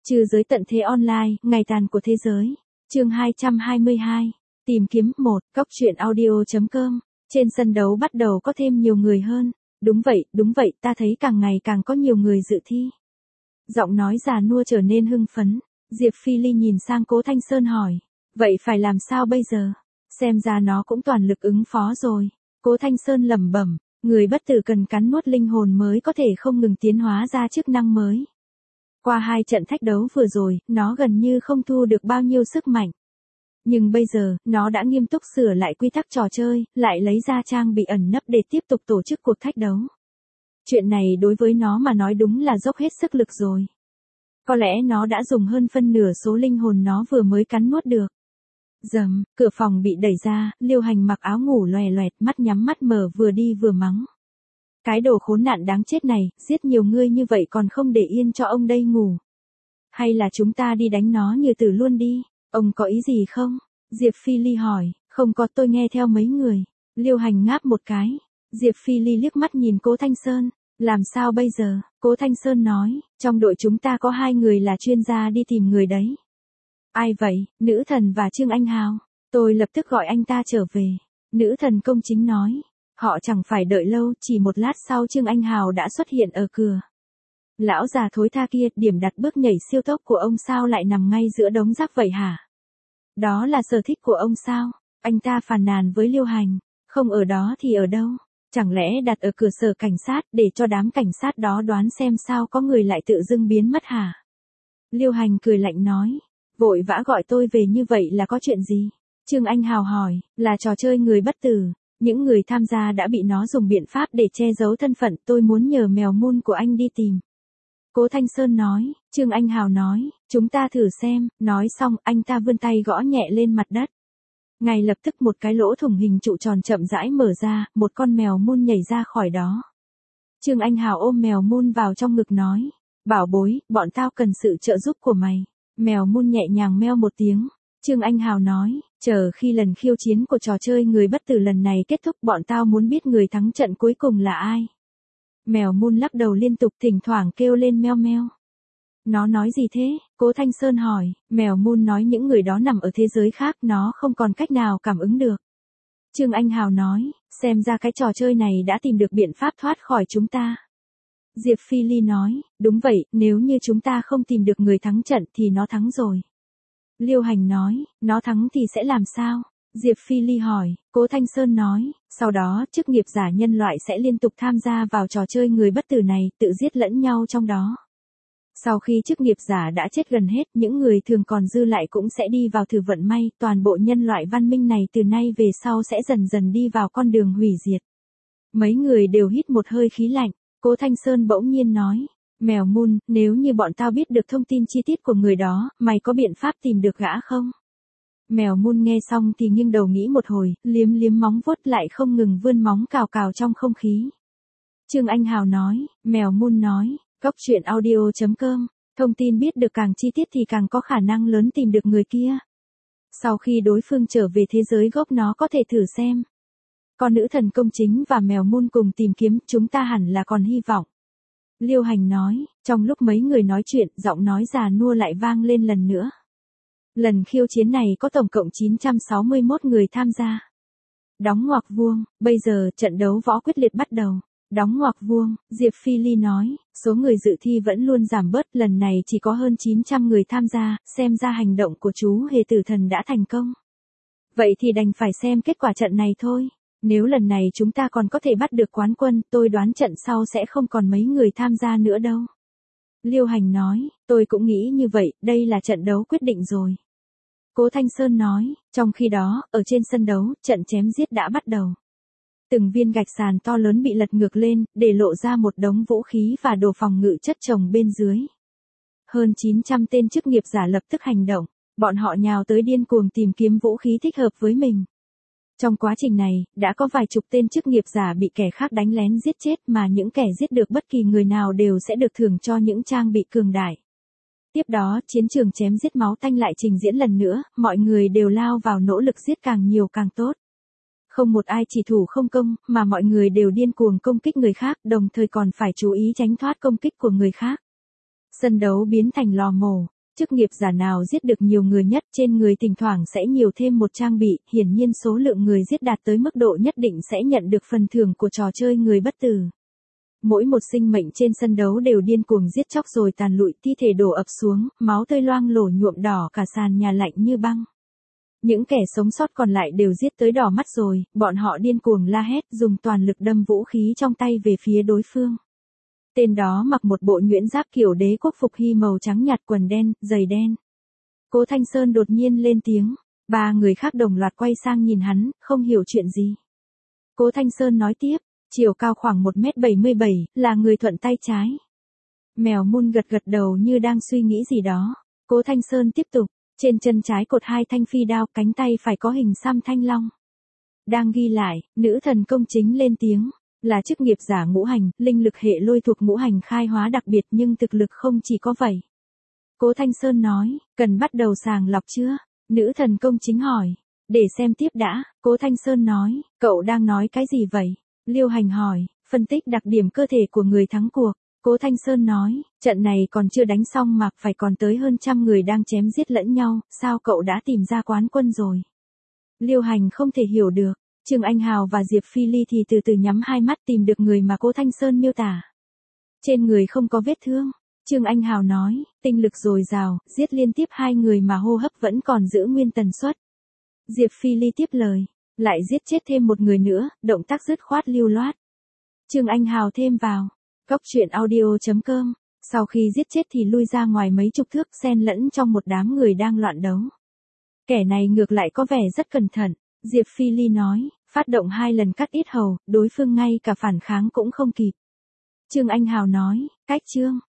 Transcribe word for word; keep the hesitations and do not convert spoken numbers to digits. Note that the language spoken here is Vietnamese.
Trừ giới tận thế online, ngày tàn của thế giới. Chương hai trăm hai mươi hai. Tìm kiếm một, Cóc truyện audio chấm com. Trên sân đấu bắt đầu có thêm nhiều người hơn. Đúng vậy, đúng vậy, ta thấy càng ngày càng có nhiều người dự thi. Giọng nói già nua trở nên hưng phấn. Diệp Phi Ly nhìn sang Cố Thanh Sơn hỏi. Vậy phải làm sao bây giờ? Xem ra nó cũng toàn lực ứng phó rồi. Cố Thanh Sơn lẩm bẩm. Người bất tử cần cắn nuốt linh hồn mới có thể không ngừng tiến hóa ra chức năng mới. Qua hai trận thách đấu vừa rồi, nó gần như không thu được bao nhiêu sức mạnh. Nhưng bây giờ, nó đã nghiêm túc sửa lại quy tắc trò chơi, lại lấy ra trang bị ẩn nấp để tiếp tục tổ chức cuộc thách đấu. Chuyện này đối với nó mà nói đúng là dốc hết sức lực rồi. Có lẽ nó đã dùng hơn phân nửa số linh hồn nó vừa mới cắn nuốt được. Dầm, cửa phòng bị đẩy ra, Liêu Hành mặc áo ngủ loè loẹt, mắt nhắm mắt mở vừa đi vừa mắng. Cái đồ khốn nạn đáng chết này, giết nhiều ngươi như vậy còn không để yên cho ông đây ngủ. Hay là chúng ta đi đánh nó như tử luôn đi, ông có ý gì không? Diệp Phi Ly hỏi, không có, tôi nghe theo mấy người. Liêu Hành ngáp một cái. Diệp Phi Ly liếc mắt nhìn Cố Thanh Sơn, làm sao bây giờ? Cố Thanh Sơn nói, trong đội chúng ta có hai người là chuyên gia đi tìm người đấy. Ai vậy? Nữ thần và Trương Anh Hào. Tôi lập tức gọi anh ta trở về. Nữ thần công chính nói. Họ chẳng phải đợi lâu, chỉ một lát sau Trương Anh Hào đã xuất hiện ở cửa. Lão già thối tha kia, điểm đặt bước nhảy siêu tốc của ông sao lại nằm ngay giữa đống rác vậy hả? Đó là sở thích của ông sao? Anh ta phàn nàn với Liêu Hành. Không ở đó thì ở đâu? Chẳng lẽ đặt ở cửa sở cảnh sát để cho đám cảnh sát đó đoán xem sao có người lại tự dưng biến mất hả? Liêu Hành cười lạnh nói. Vội vã gọi tôi về như vậy là có chuyện gì? Trương Anh Hào hỏi, là trò chơi người bất tử. Những người tham gia đã bị nó dùng biện pháp để che giấu thân phận, tôi muốn nhờ mèo mun của anh đi tìm. Cố Thanh Sơn nói, Trương Anh Hào nói, chúng ta thử xem, nói xong anh ta vươn tay gõ nhẹ lên mặt đất. Ngay lập tức một cái lỗ thủng hình trụ tròn chậm rãi mở ra, một con mèo mun nhảy ra khỏi đó. Trương Anh Hào ôm mèo mun vào trong ngực nói, bảo bối, bọn tao cần sự trợ giúp của mày. Mèo mun nhẹ nhàng meo một tiếng. Trương Anh Hào nói, chờ khi lần khiêu chiến của trò chơi người bất tử lần này kết thúc bọn tao muốn biết người thắng trận cuối cùng là ai. Mèo mun lắc đầu liên tục thỉnh thoảng kêu lên meo meo. Nó nói gì thế? Cố Thanh Sơn hỏi, mèo mun nói những người đó nằm ở thế giới khác nó không còn cách nào cảm ứng được. Trương Anh Hào nói, xem ra cái trò chơi này đã tìm được biện pháp thoát khỏi chúng ta. Diệp Phi Ly nói, đúng vậy, nếu như chúng ta không tìm được người thắng trận thì nó thắng rồi. Liêu Hành nói, nó thắng thì sẽ làm sao? Diệp Phi Ly hỏi, Cố Thanh Sơn nói, sau đó chức nghiệp giả nhân loại sẽ liên tục tham gia vào trò chơi người bất tử này, tự giết lẫn nhau trong đó. Sau khi chức nghiệp giả đã chết gần hết, những người thường còn dư lại cũng sẽ đi vào thử vận may, toàn bộ nhân loại văn minh này từ nay về sau sẽ dần dần đi vào con đường hủy diệt. Mấy người đều hít một hơi khí lạnh, Cố Thanh Sơn bỗng nhiên nói. Mèo mun, nếu như bọn tao biết được thông tin chi tiết của người đó, mày có biện pháp tìm được gã không? Mèo mun nghe xong thì nghiêng đầu nghĩ một hồi, liếm liếm móng vuốt lại không ngừng vươn móng cào cào trong không khí. Trương Anh Hào nói, mèo mun nói, Cóc truyện audio chấm com, thông tin biết được càng chi tiết thì càng có khả năng lớn tìm được người kia. Sau khi đối phương trở về thế giới gốc nó có thể thử xem. Con nữ thần công chính và mèo mun cùng tìm kiếm, chúng ta hẳn là còn hy vọng. Liêu Hành nói, trong lúc mấy người nói chuyện, giọng nói già nua lại vang lên lần nữa. Lần khiêu chiến này có tổng cộng chín trăm sáu mươi mốt người tham gia. Đóng ngoặc vuông, bây giờ trận đấu võ quyết liệt bắt đầu. Đóng ngoặc vuông, Diệp Phi Ly nói, số người dự thi vẫn luôn giảm bớt, lần này chỉ có hơn chín trăm người tham gia, xem ra hành động của chú hề tử thần đã thành công. Vậy thì đành phải xem kết quả trận này thôi. Nếu lần này chúng ta còn có thể bắt được quán quân, tôi đoán trận sau sẽ không còn mấy người tham gia nữa đâu. Liêu Hành nói, tôi cũng nghĩ như vậy, đây là trận đấu quyết định rồi. Cố Thanh Sơn nói, trong khi đó, ở trên sân đấu, trận chém giết đã bắt đầu. Từng viên gạch sàn to lớn bị lật ngược lên, để lộ ra một đống vũ khí và đồ phòng ngự chất chồng bên dưới. Hơn chín trăm tên chức nghiệp giả lập tức hành động, bọn họ nhào tới điên cuồng tìm kiếm vũ khí thích hợp với mình. Trong quá trình này, đã có vài chục tên chức nghiệp giả bị kẻ khác đánh lén giết chết mà những kẻ giết được bất kỳ người nào đều sẽ được thưởng cho những trang bị cường đại. Tiếp đó, chiến trường chém giết máu tanh lại trình diễn lần nữa, mọi người đều lao vào nỗ lực giết càng nhiều càng tốt. Không một ai chỉ thủ không công, mà mọi người đều điên cuồng công kích người khác, đồng thời còn phải chú ý tránh thoát công kích của người khác. Sân đấu biến thành lò mổ, Chức nghiệp giả nào giết được nhiều người nhất, trên người thỉnh thoảng sẽ nhiều thêm một trang bị, hiển nhiên số lượng người giết đạt tới mức độ nhất định sẽ nhận được phần thưởng của trò chơi người bất tử. Mỗi một sinh mệnh trên sân đấu đều điên cuồng giết chóc rồi tàn lụi, thi thể đổ ập xuống, máu tươi loang lổ nhuộm đỏ cả sàn nhà lạnh như băng. Những kẻ sống sót còn lại đều giết tới đỏ mắt rồi, bọn họ điên cuồng la hét, dùng toàn lực đâm vũ khí trong tay về phía đối phương. Tên đó mặc một bộ nhuyễn giáp kiểu đế quốc phục hy màu trắng nhạt, quần đen, giày đen. Cố Thanh Sơn đột nhiên lên tiếng, ba người khác đồng loạt quay sang nhìn hắn, không hiểu chuyện gì. Cố Thanh Sơn nói tiếp, chiều cao khoảng một mét bảy mươi bảy, là người thuận tay trái. Mèo Mun gật gật đầu như đang suy nghĩ gì đó. Cố Thanh Sơn tiếp tục, trên chân trái cột hai thanh phi đao, cánh tay phải có hình xăm thanh long. Đang ghi lại, nữ thần công chính lên tiếng, là chức nghiệp giả ngũ hành, linh lực hệ lôi thuộc ngũ hành khai hóa đặc biệt nhưng thực lực không chỉ có vậy. Cố Thanh Sơn nói, cần bắt đầu sàng lọc chưa? Nữ thần công chính hỏi, để xem tiếp đã. Cố Thanh Sơn nói, cậu đang nói cái gì vậy? Liêu Hành hỏi, phân tích đặc điểm cơ thể của người thắng cuộc. Cố Thanh Sơn nói, trận này còn chưa đánh xong mà phải còn tới hơn trăm người đang chém giết lẫn nhau, sao cậu đã tìm ra quán quân rồi? Liêu Hành không thể hiểu được. Trương Anh Hào và Diệp Phi Ly thì từ từ nhắm hai mắt tìm được người mà Cố Thanh Sơn miêu tả. Trên người không có vết thương. Trương Anh Hào nói, tinh lực dồi dào, giết liên tiếp hai người mà hô hấp vẫn còn giữ nguyên tần suất. Diệp Phi Ly tiếp lời, lại giết chết thêm một người nữa, động tác dứt khoát lưu loát. Trương Anh Hào thêm vào, góc truyện audio chấm com, sau khi giết chết thì lui ra ngoài mấy chục thước, xen lẫn trong một đám người đang loạn đấu. Kẻ này ngược lại có vẻ rất cẩn thận. Diệp Phi Ly nói, phát động hai lần cắt yết hầu, đối phương ngay cả phản kháng cũng không kịp. Trương Anh Hào nói, cách Trương,